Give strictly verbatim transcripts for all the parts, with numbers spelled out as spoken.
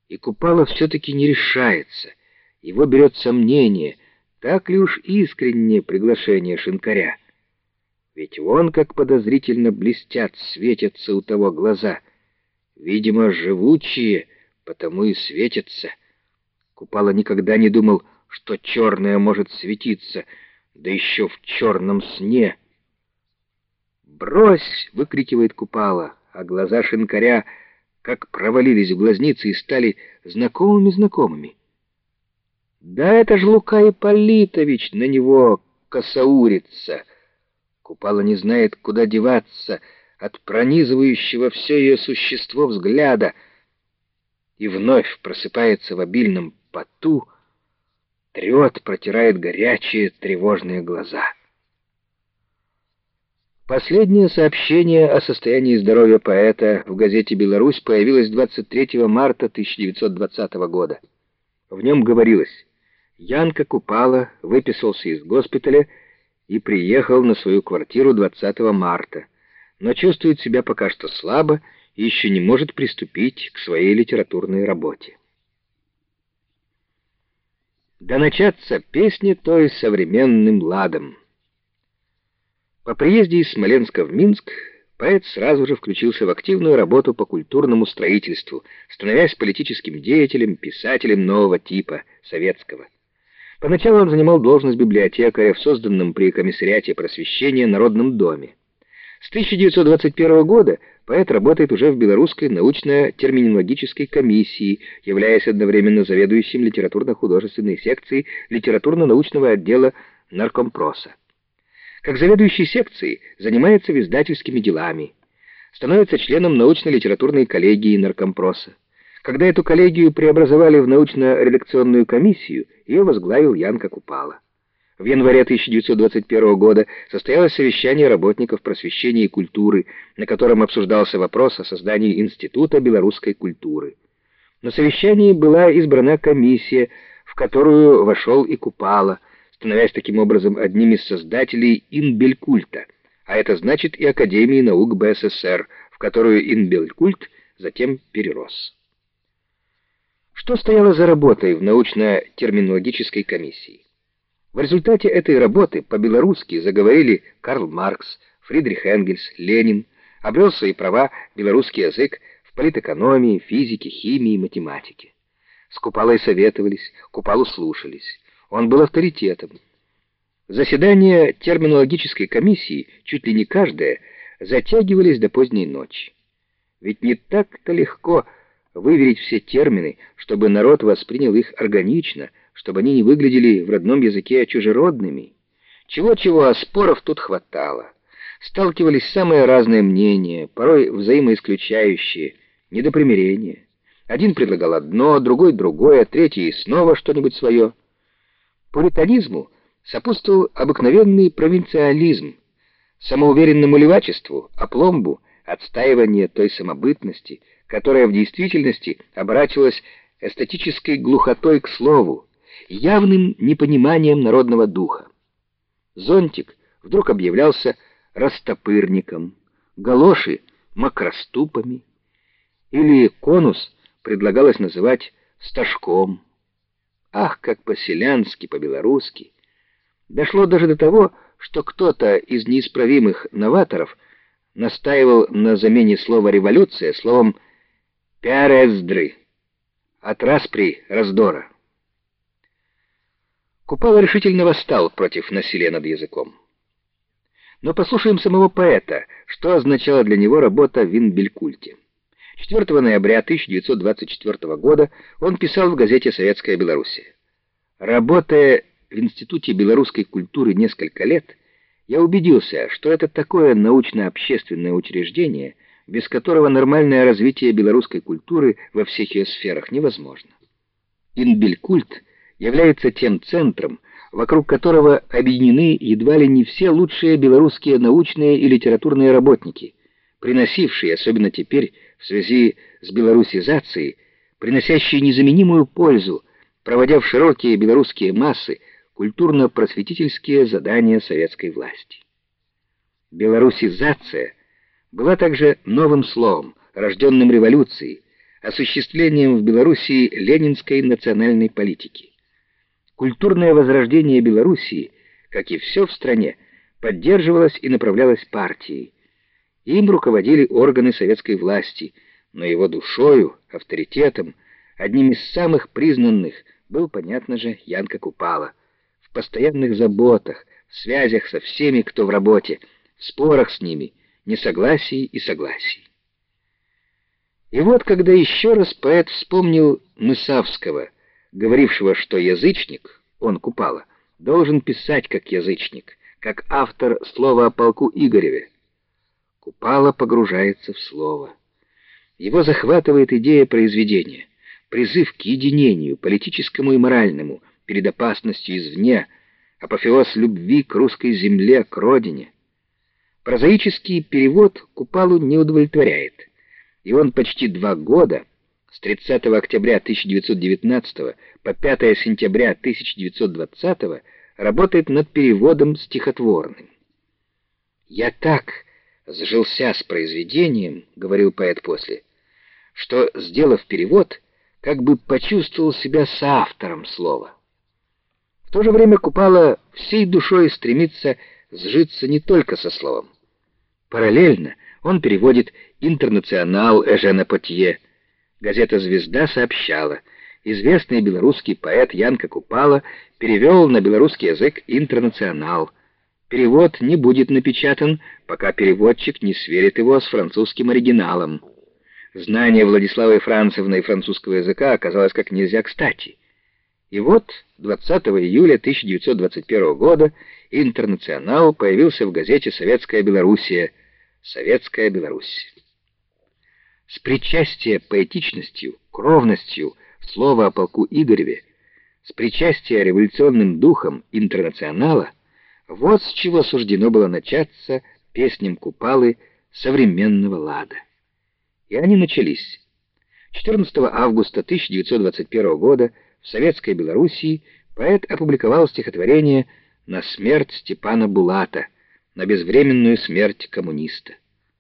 И Купала все-таки не решается. Его берет сомнение, так ли уж искреннее приглашение шинкаря. Ведь вон как подозрительно блестят, светятся у того глаза. Видимо, живучие, потому и светятся. Купала никогда не думал, что черное может светиться, да еще в черном сне. «Брось!» — выкрикивает Купала, а глаза шинкаря как провалились в глазницы и стали знакомыми-знакомыми. Да это ж Лука Ипполитович на него косаурится. Купала не знает, куда деваться от пронизывающего все ее существо взгляда, и вновь просыпается в обильном поту, трет, протирает горячие тревожные глаза. Последнее сообщение о состоянии здоровья поэта в газете «Беларусь» появилось двадцать третьего марта тысяча девятьсот двадцатого года. В нем говорилось: Янка Купала выписался из госпиталя и приехал на свою квартиру двадцатого марта, но чувствует себя пока что слабо и еще не может приступить к своей литературной работе. Да начаться песни той современным ладом. По приезде из Смоленска в Минск поэт сразу же включился в активную работу по культурному строительству, становясь политическим деятелем, писателем нового типа, советского. Поначалу он занимал должность библиотекаря в созданном при комиссариате просвещения Народном доме. С тысяча девятьсот двадцать первого года поэт работает уже в Белорусской научно-терминологической комиссии, являясь одновременно заведующим литературно-художественной секцией литературно-научного отдела наркомпроса. Как заведующий секцией занимается издательскими делами, становится членом научно-литературной коллегии наркомпроса. Когда эту коллегию преобразовали в научно-редакционную комиссию, ее возглавил Янка Купала. В январе тысяча девятьсот двадцать первого года состоялось совещание работников просвещения и культуры, на котором обсуждался вопрос о создании Института белорусской культуры. На совещании была избрана комиссия, в которую вошел и Купала, становясь таким образом одним из создателей Инбелькульта, а это значит и Академии наук БССР, в которую Инбелькульт затем перерос. Что стояло за работой в научно-терминологической комиссии? В результате этой работы по-белорусски заговорили Карл Маркс, Фридрих Энгельс, Ленин, обрел свои права белорусский язык в политэкономии, физике, химии, математике. С Купалой советовались, Купалу слушались. Он был авторитетом. Заседания терминологической комиссии, чуть ли не каждое, затягивались до поздней ночи. Ведь не так-то легко выверить все термины, чтобы народ воспринял их органично, чтобы они не выглядели в родном языке чужеродными. Чего-чего, а споров тут хватало. Сталкивались самые разные мнения, порой взаимоисключающие, не до примирения. Один предлагал одно, другой другое, третий снова что-нибудь свое. Пуританизму сопутствовал обыкновенный провинциализм, самоуверенному левачеству, опломбу, отстаивание той самобытности, которая в действительности оборачивалась эстетической глухотой к слову, явным непониманием народного духа. Зонтик вдруг объявлялся растопырником, галоши — макроступами, или конус предлагалось называть стажком. Ах, как по-селянски, по-белорусски! Дошло даже до того, что кто-то из неисправимых новаторов настаивал на замене слова «революция» словом «пярездры» от распри раздора. Купала решительно восстал против насилия над языком. Но послушаем самого поэта, что означала для него работа в Инбелькульте. четвёртого ноября тысяча девятьсот двадцать четвёртого года он писал в газете «Советская Белоруссия». Работая в Институте белорусской культуры несколько лет, я убедился, что это такое научно-общественное учреждение, без которого нормальное развитие белорусской культуры во всех ее сферах невозможно. Инбелькульт является тем центром, вокруг которого объединены едва ли не все лучшие белорусские научные и литературные работники, приносившие, особенно теперь, в связи с белорусизацией, приносящие незаменимую пользу, проводя в широкие белорусские массы культурно-просветительские задания советской власти. Белорусизация была также новым словом, рожденным революцией, осуществлением в Белоруссии ленинской национальной политики. Культурное возрождение Белоруссии, как и все в стране, поддерживалось и направлялось партией. Им руководили органы советской власти, но его душою, авторитетом, одним из самых признанных был, понятно же, Янка Купала. В постоянных заботах, в связях со всеми, кто в работе, в спорах с ними, несогласии и согласии. И вот, когда еще раз поэт вспомнил Мысавского, говорившего, что язычник, он Купала, должен писать как язычник, как автор слова о полку Игореве, Купала погружается в слово. Его захватывает идея произведения, призыв к единению, политическому и моральному, перед опасностью извне, апофеоз любви к русской земле, к родине. Прозаический перевод Купалу не удовлетворяет, и он почти два года, с тридцатого октября тысяча девятьсот девятнадцатого по пятое сентября тысяча девятьсот двадцатого, работает над переводом стихотворным. «Я так сжился с произведением, — говорил поэт после, — что, сделав перевод, как бы почувствовал себя соавтором слова». В то же время Купала всей душой стремится сжиться не только со словом. Параллельно он переводит «Интернационал» Эжена Потье. Газета «Звезда» сообщала, известный белорусский поэт Янка Купала перевел на белорусский язык «Интернационал». Перевод не будет напечатан, пока переводчик не сверит его с французским оригиналом. Знание Владиславой Францевны французского языка оказалось как нельзя кстати. И вот двадцатого июля тысяча девятьсот двадцать первого года «Интернационал» появился в газете «Советская Белоруссия», «Советская Беларусь». С причастия поэтичностью, кровностью слова о полку Игореве, с причастия революционным духом «Интернационала», вот с чего суждено было начаться песням Купалы современного лада. И они начались. четырнадцатого августа тысяча девятьсот двадцать первого года в Советской Белоруссии поэт опубликовал стихотворение «На смерть Степана Булата», на безвременную смерть коммуниста.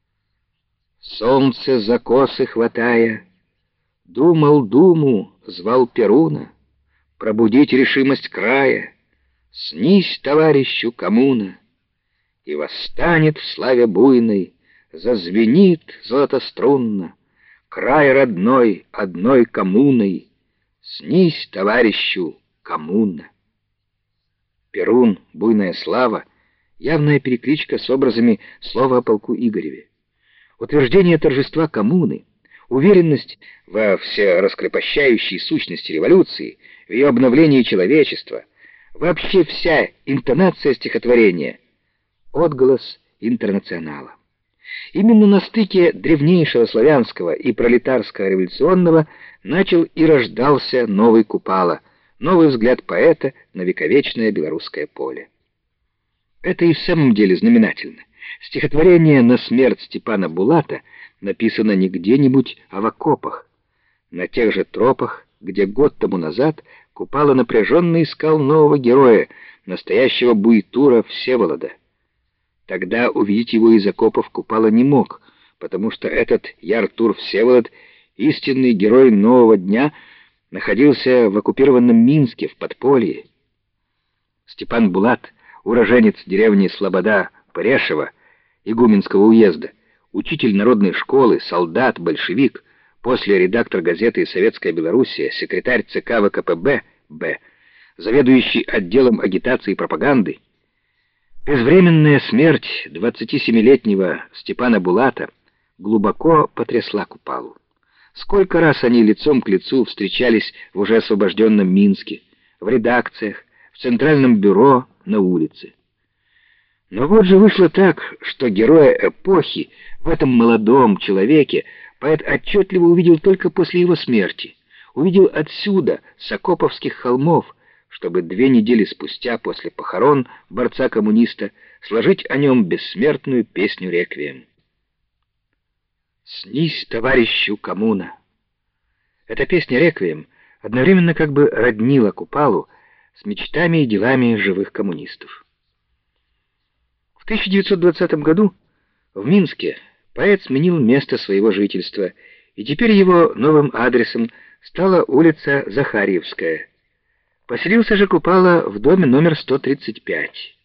Солнце за косы хватая, думал думу, звал Перуна, пробудить решимость края, снись товарищу коммуна, и восстанет в славе буйной, зазвенит золотострунно, край родной одной коммуной, снись товарищу коммуна. Перун, буйная слава, явная перекличка с образами слова о полку Игореве. Утверждение торжества коммуны, уверенность во всераскрепощающей сущности революции, в ее обновлении человечества, вообще вся интонация стихотворения — отголос интернационала. Именно на стыке древнейшего славянского и пролетарского революционного начал и рождался новый Купала, новый взгляд поэта на вековечное белорусское поле. Это и в самом деле знаменательно. Стихотворение «На смерть Степана Булата» написано не где-нибудь, а в окопах, на тех же тропах, где год тому назад Купала напряженно искал нового героя, настоящего буйтура Всеволода. Тогда увидеть его из окопов Купала не мог, потому что этот Яртур Всеволод, истинный герой нового дня, находился в оккупированном Минске, в подполье. Степан Булат, уроженец деревни Слобода Порешева, Игуменского уезда, учитель народной школы, солдат, большевик, после редактор газеты «Советская Белоруссия», секретарь ЦК ВКПБ, Б, заведующий отделом агитации и пропаганды. Безвременная смерть двадцатисемилетнего Степана Булата глубоко потрясла Купалу. Сколько раз они лицом к лицу встречались в уже освобожденном Минске, в редакциях, в центральном бюро, на улице. Но вот же вышло так, что героя эпохи в этом молодом человеке поэт отчетливо увидел только после его смерти, увидел отсюда, с окоповских холмов, чтобы две недели спустя, после похорон борца-коммуниста, сложить о нем бессмертную песню-реквием. «Снись товарищу коммуна». Эта песня-реквием одновременно как бы роднила Купалу с мечтами и делами живых коммунистов. В тысяча девятьсот двадцатом году в Минске поэт сменил место своего жительства и теперь его новым адресом стала улица Захарьевская. Поселился же Купала в доме номер сто тридцать пять.